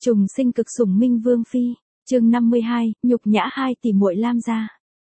Trùng sinh cực sủng minh vương phi, chương 52, nhục nhã hai tỷ muội Lam gia.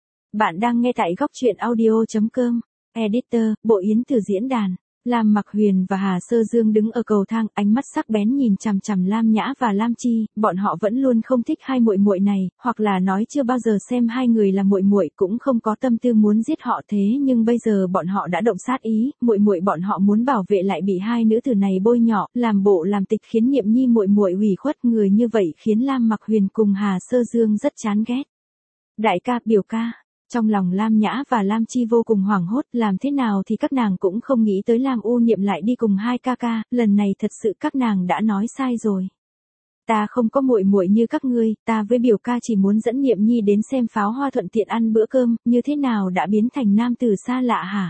Bạn đang nghe tại góc truyện audio.com, editor, Bộ Yến từ diễn đàn. Lam Mặc Huyền và Hà Sơ Dương đứng ở cầu thang, ánh mắt sắc bén nhìn chằm chằm Lam Nhã và Lam Chi, bọn họ vẫn luôn không thích hai muội muội này, hoặc là nói chưa bao giờ xem hai người là muội muội, cũng không có tâm tư muốn giết họ, thế nhưng bây giờ bọn họ đã động sát ý, muội muội bọn họ muốn bảo vệ lại bị hai nữ tử này bôi nhọ, làm bộ làm tịch khiến Niệm Nhi muội muội ủy khuất, người như vậy khiến Lam Mặc Huyền cùng Hà Sơ Dương rất chán ghét. Đại ca, biểu ca. Trong lòng Lam Nhã và Lam Chi vô cùng hoảng hốt, làm thế nào thì các nàng cũng không nghĩ tới Lam U Niệm lại đi cùng hai ca ca, lần này thật sự các nàng đã nói sai rồi. Ta không có muội muội như các ngươi, ta với biểu ca chỉ muốn dẫn Niệm Nhi đến xem pháo hoa thuận tiện ăn bữa cơm, như thế nào đã biến thành nam tử xa lạ hả?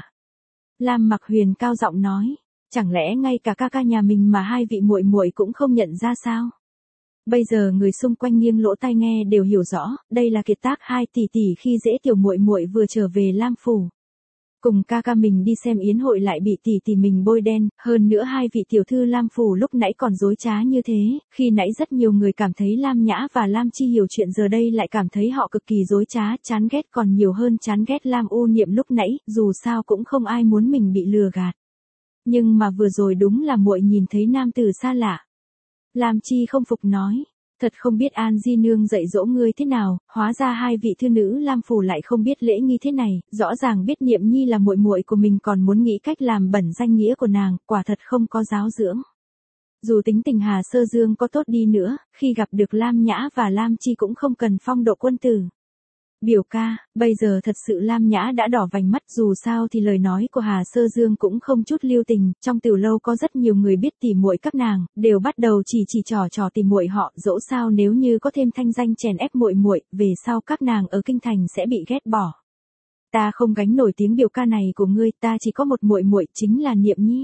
Lam Mặc Huyền cao giọng nói, chẳng lẽ ngay cả ca ca nhà mình mà hai vị muội muội cũng không nhận ra sao? Bây giờ người xung quanh nghiêng lỗ tai nghe đều hiểu rõ, đây là kiệt tác hai tỷ tỷ khi dễ tiểu muội muội vừa trở về Lam phủ. Cùng ca ca mình đi xem yến hội lại bị tỷ tỷ mình bôi đen, hơn nữa hai vị tiểu thư Lam phủ lúc nãy còn dối trá như thế, khi nãy rất nhiều người cảm thấy Lam Nhã và Lam Chi hiểu chuyện, giờ đây lại cảm thấy họ cực kỳ dối trá, chán ghét còn nhiều hơn chán ghét Lam U Niệm lúc nãy, dù sao cũng không ai muốn mình bị lừa gạt. Nhưng mà vừa rồi đúng là muội nhìn thấy nam tử xa lạ. Lam Chi không phục nói, thật không biết An Di Nương dạy dỗ ngươi thế nào, hóa ra hai vị thư nữ Lam phủ lại không biết lễ nghi thế này, rõ ràng biết Niệm Nhi là muội muội của mình còn muốn nghĩ cách làm bẩn danh nghĩa của nàng, quả thật không có giáo dưỡng. Dù tính tình Hà Sơ Dương có tốt đi nữa, khi gặp được Lam Nhã và Lam Chi cũng không cần phong độ quân tử. Biểu ca, bây giờ thật sự Lam Nhã đã đỏ vành mắt, dù sao thì lời nói của Hà Sơ Dương cũng không chút lưu tình, trong tiểu lâu có rất nhiều người biết tỉ muội các nàng, đều bắt đầu chỉ trò tỉ muội họ, dẫu sao nếu như có thêm thanh danh chèn ép muội muội, về sau các nàng ở kinh thành sẽ bị ghét bỏ. Ta không gánh nổi tiếng biểu ca này của ngươi, ta chỉ có một muội muội, chính là Niệm Nhi.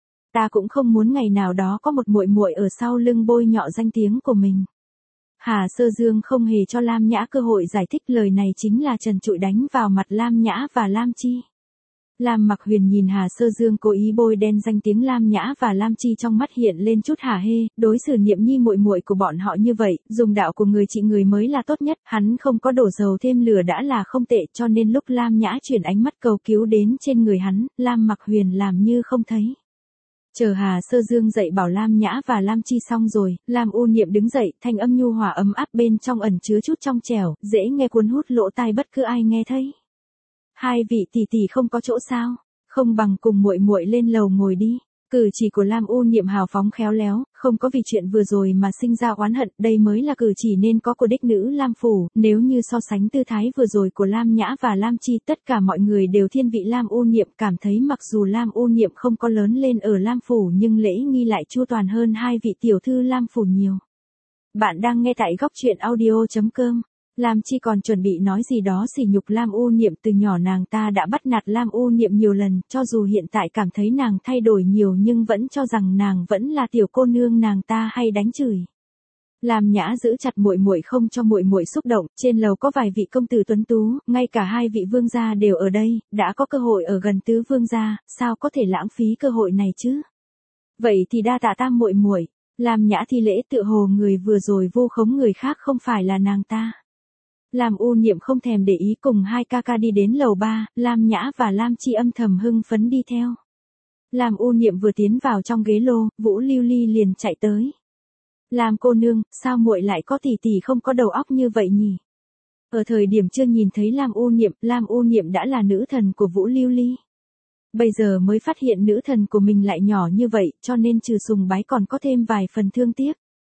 Ta cũng không muốn ngày nào đó có một muội muội ở sau lưng bôi nhọ danh tiếng của mình. Hà Sơ Dương không hề cho Lam Nhã cơ hội giải thích, lời này chính là trần trụi đánh vào mặt Lam Nhã và Lam Chi. Lam Mặc Huyền nhìn Hà Sơ Dương cố ý bôi đen danh tiếng Lam Nhã và Lam Chi, trong mắt hiện lên chút hả hê, đối xử Niệm Nhi muội muội của bọn họ như vậy, dùng đạo của người trị người mới là tốt nhất, hắn không có đổ dầu thêm lửa đã là không tệ, cho nên lúc Lam Nhã chuyển ánh mắt cầu cứu đến trên người hắn, Lam Mặc Huyền làm như không thấy. Chờ Hà Sơ Dương dạy bảo Lam Nhã và Lam Chi xong rồi, Lam U Niệm đứng dậy, thanh âm nhu hòa ấm áp bên trong ẩn chứa chút trong trẻo, dễ nghe cuốn hút lỗ tai bất cứ ai nghe thấy. Hai vị tỷ tỷ không có chỗ sao, không bằng cùng muội muội lên lầu ngồi đi. Cử chỉ của Lam U Niệm hào phóng khéo léo, không có vì chuyện vừa rồi mà sinh ra oán hận, đây mới là cử chỉ nên có của đích nữ Lam phủ, nếu như so sánh tư thái vừa rồi của Lam Nhã và Lam Chi, tất cả mọi người đều thiên vị Lam U Niệm, cảm thấy mặc dù Lam U Niệm không có lớn lên ở Lam phủ nhưng lễ nghi lại chu toàn hơn hai vị tiểu thư Lam phủ nhiều. Bạn đang nghe tại góc truyện audio.com. Lam Chi còn chuẩn bị nói gì đó sỉ nhục Lam U Niệm, từ nhỏ nàng ta đã bắt nạt Lam U Niệm nhiều lần, cho dù hiện tại cảm thấy nàng thay đổi nhiều nhưng vẫn cho rằng nàng vẫn là tiểu cô nương, nàng ta hay đánh chửi. Lam Nhã giữ chặt muội muội không cho muội muội xúc động, trên lầu có vài vị công tử tuấn tú, ngay cả hai vị vương gia đều ở đây, đã có cơ hội ở gần tứ vương gia, sao có thể lãng phí cơ hội này chứ? Vậy thì đa tạ Tam muội muội. Lam Nhã thi lễ, tựa hồ người vừa rồi vu khống người khác không phải là nàng ta. Lam U Niệm không thèm để ý, cùng hai ca ca đi đến lầu 3, Lam Nhã và Lam Chi âm thầm hưng phấn đi theo. Lam U Niệm vừa tiến vào trong ghế lô, Vũ Lưu Ly liền chạy tới. Lam cô nương, sao muội lại có tỷ tỷ không có đầu óc như vậy nhỉ? Ở thời điểm chưa nhìn thấy Lam U Niệm đã là nữ thần của Vũ Lưu Ly. Bây giờ mới phát hiện nữ thần của mình lại nhỏ như vậy, cho nên trừ sùng bái còn có thêm vài phần thương tiếc.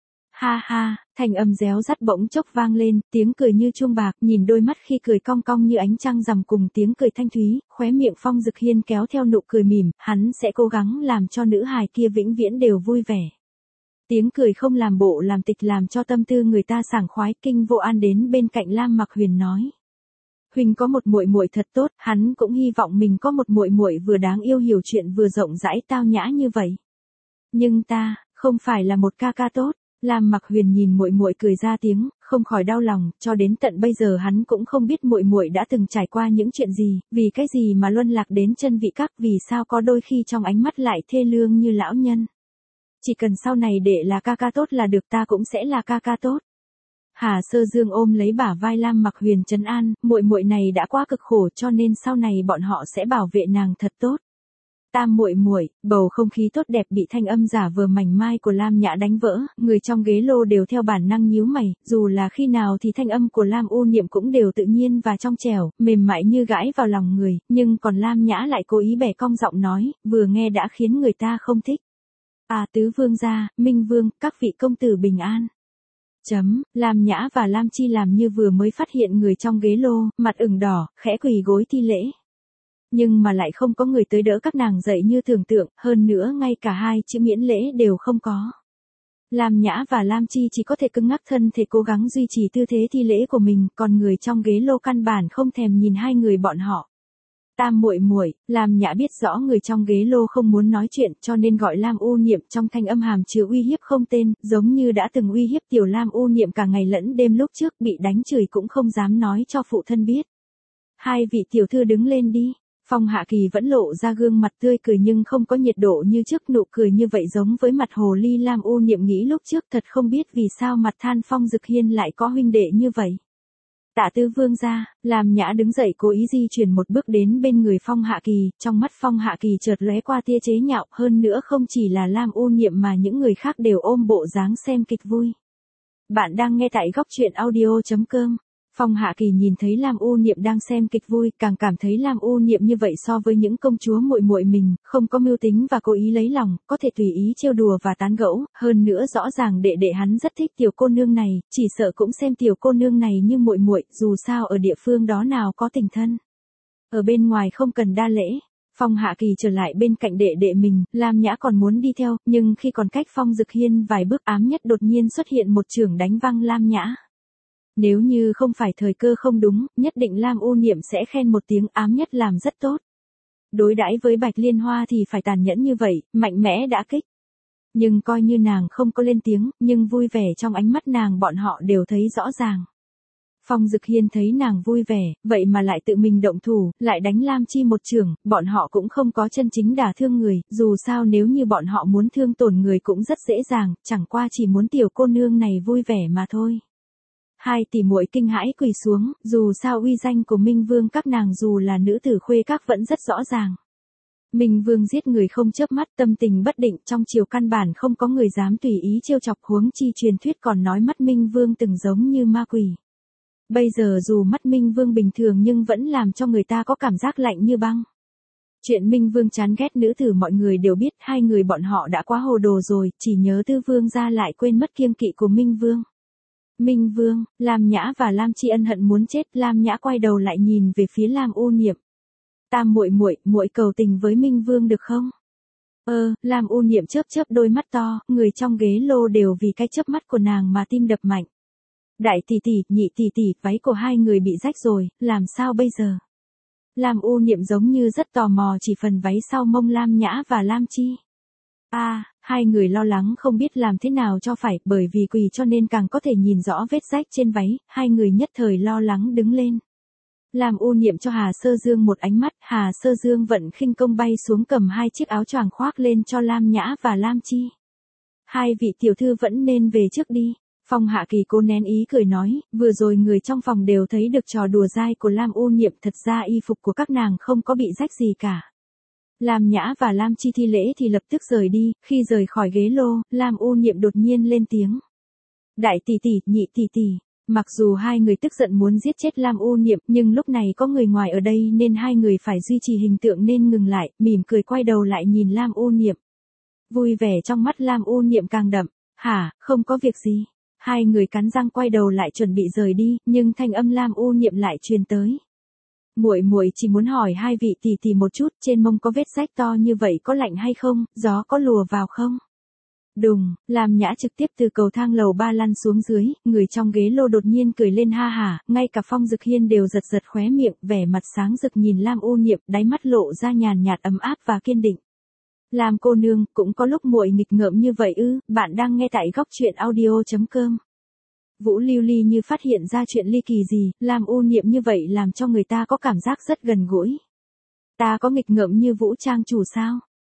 Ha ha, thanh âm réo rắt bỗng chốc vang lên, tiếng cười như chuông bạc, nhìn đôi mắt khi cười cong cong như ánh trăng rằm cùng tiếng cười thanh thúy, khóe miệng Phong Dực Hiên kéo theo nụ cười mỉm, hắn sẽ cố gắng làm cho nữ hài kia vĩnh viễn đều vui vẻ. Tiếng cười không làm bộ làm tịch làm cho tâm tư người ta sảng khoái, Kinh Vô An đến bên cạnh Lam Mặc Huyền nói. Huynh có một muội muội thật tốt, hắn cũng hy vọng mình có một muội muội vừa đáng yêu, hiểu chuyện vừa rộng rãi tao nhã như vậy. Nhưng ta, không phải là một ca ca tốt. Lam Mặc Huyền nhìn muội muội cười ra tiếng, không khỏi đau lòng, cho đến tận bây giờ hắn cũng không biết muội muội đã từng trải qua những chuyện gì, vì cái gì mà luân lạc đến chân vị các, vì sao có đôi khi trong ánh mắt lại thê lương như lão nhân. Chỉ cần sau này đệ là ca ca tốt là được, ta cũng sẽ là ca ca tốt. Hà Sơ Dương ôm lấy bả vai Lam Mặc Huyền trấn an, muội muội này đã quá cực khổ cho nên sau này bọn họ sẽ bảo vệ nàng thật tốt. Tam muội muội, bầu không khí tốt đẹp bị thanh âm giả vờ mảnh mai của Lam Nhã đánh vỡ, người trong ghế lô đều theo bản năng nhíu mày, dù là khi nào thì thanh âm của Lam U Niệm cũng đều tự nhiên và trong trẻo, mềm mại như gãi vào lòng người, nhưng còn Lam Nhã lại cố ý bẻ cong giọng nói, vừa nghe đã khiến người ta không thích. À, tứ vương gia, Minh Vương, các vị công tử bình an. Lam Nhã và Lam Chi làm như vừa mới phát hiện người trong ghế lô, mặt ửng đỏ, khẽ quỳ gối thi lễ. Nhưng mà lại không có người tới đỡ các nàng dậy như tưởng tượng, hơn nữa ngay cả hai chữ miễn lễ đều không có. Lam Nhã và Lam Chi chỉ có thể cứng ngắc thân thể cố gắng duy trì tư thế thi lễ của mình, còn người trong ghế lô căn bản không thèm nhìn hai người bọn họ. Tam muội muội, Lam Nhã biết rõ người trong ghế lô không muốn nói chuyện, cho nên gọi Lam U Niệm trong thanh âm hàm chứa uy hiếp không tên, giống như đã từng uy hiếp tiểu Lam U Niệm cả ngày lẫn đêm lúc trước, bị đánh chửi cũng không dám nói cho phụ thân biết. Hai vị tiểu thư đứng lên đi. Phong Hạ Kỳ vẫn lộ ra gương mặt tươi cười nhưng không có nhiệt độ như trước, nụ cười như vậy giống với mặt hồ ly. Lam U Niệm nghĩ lúc trước thật không biết vì sao mặt Than Phong Dực Hiên lại có huynh đệ như vậy. Tạ tứ vương gia, Lam Nhã đứng dậy cố ý di chuyển một bước đến bên người Phong Hạ Kỳ, trong mắt Phong Hạ Kỳ chợt lóe qua tia chế nhạo, hơn nữa không chỉ là Lam U Niệm mà những người khác đều ôm bộ dáng xem kịch vui. Bạn đang nghe tại góc truyện audio.com. Phong Hạ Kỳ nhìn thấy Lam U Niệm đang xem kịch vui, càng cảm thấy Lam U Niệm như vậy so với những công chúa muội muội mình, không có mưu tính và cố ý lấy lòng, có thể tùy ý trêu đùa và tán gẫu, hơn nữa rõ ràng đệ đệ hắn rất thích tiểu cô nương này, chỉ sợ cũng xem tiểu cô nương này như muội muội, dù sao ở địa phương đó nào có tình thân. Ở bên ngoài không cần đa lễ. Phong Hạ Kỳ trở lại bên cạnh đệ đệ mình, Lam Nhã còn muốn đi theo, nhưng khi còn cách Phong Dực Hiên vài bước, Ám Nhất đột nhiên xuất hiện một chưởng đánh văng Lam Nhã. Nếu như không phải thời cơ không đúng, nhất định Lam U Niệm sẽ khen một tiếng Ám Nhất làm rất tốt. Đối đãi với Bạch Liên Hoa thì phải tàn nhẫn như vậy, mạnh mẽ đả kích. Nhưng coi như nàng không có lên tiếng, nhưng vui vẻ trong ánh mắt nàng bọn họ đều thấy rõ ràng. Phong Dực Hiên thấy nàng vui vẻ, vậy mà lại tự mình động thủ, lại đánh Lam Chi một chưởng, bọn họ cũng không có chân chính đả thương người, dù sao nếu như bọn họ muốn thương tổn người cũng rất dễ dàng, chẳng qua chỉ muốn tiểu cô nương này vui vẻ mà thôi. Hai tỷ muội kinh hãi quỳ xuống, dù sao uy danh của Minh Vương các nàng dù là nữ tử khuê các vẫn rất rõ ràng. Minh Vương giết người không chớp mắt, tâm tình bất định, trong triều căn bản không có người dám tùy ý trêu chọc, huống chi truyền thuyết còn nói mắt Minh Vương từng giống như ma quỷ. Bây giờ dù mắt Minh Vương bình thường nhưng vẫn làm cho người ta có cảm giác lạnh như băng. Chuyện Minh Vương chán ghét nữ tử mọi người đều biết, hai người bọn họ đã quá hồ đồ rồi, chỉ nhớ Tư Vương ra lại quên mất kiêng kỵ của Minh Vương. Minh Vương, Lam Nhã và Lam Chi ân hận muốn chết, Lam Nhã quay đầu lại nhìn về phía Lam U Niệm. Tam muội muội, muội cầu tình với Minh Vương được không? Lam U Niệm chớp chớp đôi mắt to, người trong ghế lô đều vì cái chớp mắt của nàng mà tim đập mạnh. Đại tỷ tỷ, nhị tỷ tỷ, váy của hai người bị rách rồi, làm sao bây giờ? Lam U Niệm giống như rất tò mò chỉ phần váy sau mông Lam Nhã và Lam Chi. Hai người lo lắng không biết làm thế nào cho phải, bởi vì quỳ cho nên càng có thể nhìn rõ vết rách trên váy, hai người nhất thời lo lắng đứng lên. Lam U Niệm cho Hà Sơ Dương một ánh mắt, Hà Sơ Dương vận khinh công bay xuống cầm hai chiếc áo choàng khoác lên cho Lam Nhã và Lam Chi. Hai vị tiểu thư vẫn nên về trước đi. Phong Hạ Kỳ cố nén ý cười nói, vừa rồi người trong phòng đều thấy được trò đùa dai của Lam U Niệm, thật ra y phục của các nàng không có bị rách gì cả. Lam Nhã và Lam Chi thi lễ thì lập tức rời đi, khi rời khỏi ghế lô, Lam U Niệm đột nhiên lên tiếng. Đại tỷ tỷ, nhị tỷ tỷ. Mặc dù hai người tức giận muốn giết chết Lam U Niệm, nhưng lúc này có người ngoài ở đây nên hai người phải duy trì hình tượng nên ngừng lại, mỉm cười quay đầu lại nhìn Lam U Niệm. Vui vẻ trong mắt Lam U Niệm càng đậm. Hả, không có việc gì. Hai người cắn răng quay đầu lại chuẩn bị rời đi, nhưng thanh âm Lam U Niệm lại truyền tới. Muội muội chỉ muốn hỏi hai vị tỷ tỷ một chút, trên mông có vết rách to như vậy có lạnh hay không, gió có lùa vào không? Đùng, Lam Nhã trực tiếp từ cầu thang lầu 3 lăn xuống dưới, người trong ghế lô đột nhiên cười lên ha hả, ngay cả Phong Dực Hiên đều giật giật khóe miệng, vẻ mặt sáng rực nhìn Lam U Niệm, đáy mắt lộ ra nhàn nhạt ấm áp và kiên định. Lam cô nương, cũng có lúc muội nghịch ngợm như vậy ư? Bạn đang nghe tại góc truyện audio.com. Vũ Lưu Ly như phát hiện ra chuyện ly kỳ gì, Lam U Niệm như vậy làm cho người ta có cảm giác rất gần gũi. Ta có nghịch ngợm như Vũ trang chủ sao?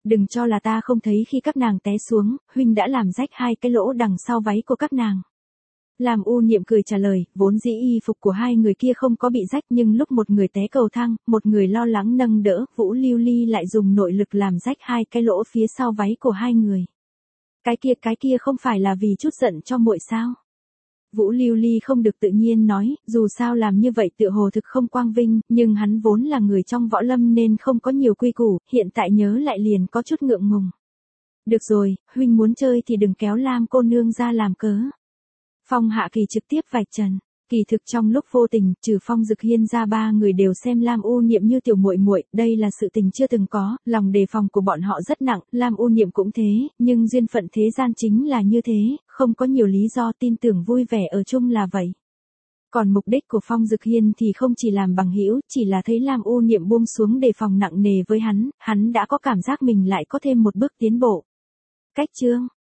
Đừng cho là ta không thấy khi các nàng té xuống, huynh đã làm rách hai cái lỗ đằng sau váy của các nàng. Lam U Niệm cười trả lời, vốn dĩ y phục của hai người kia không có bị rách nhưng lúc một người té cầu thang, một người lo lắng nâng đỡ, Vũ Lưu Ly lại dùng nội lực làm rách hai cái lỗ phía sau váy của hai người. Cái kia không phải là vì chút giận cho muội sao? Vũ Lưu Ly không được tự nhiên nói, dù sao làm như vậy tựa hồ thực không quang vinh, nhưng hắn vốn là người trong võ lâm nên không có nhiều quy củ, hiện tại nhớ lại liền có chút ngượng ngùng. Được rồi, huynh muốn chơi thì đừng kéo Lam cô nương ra làm cớ. Phong Hạ Kỳ trực tiếp vạch trần. Kỳ thực trong lúc vô tình, trừ Phong Dực Hiên ra ba người đều xem Lam U Niệm như tiểu muội muội, đây là sự tình chưa từng có, lòng đề phòng của bọn họ rất nặng, Lam U Niệm cũng thế, nhưng duyên phận thế gian chính là như thế, không có nhiều lý do tin tưởng vui vẻ ở chung là vậy. Còn mục đích của Phong Dực Hiên thì không chỉ làm bằng hữu, chỉ là thấy Lam U Niệm buông xuống đề phòng nặng nề với hắn đã có cảm giác mình lại có thêm một bước tiến bộ. Cách chương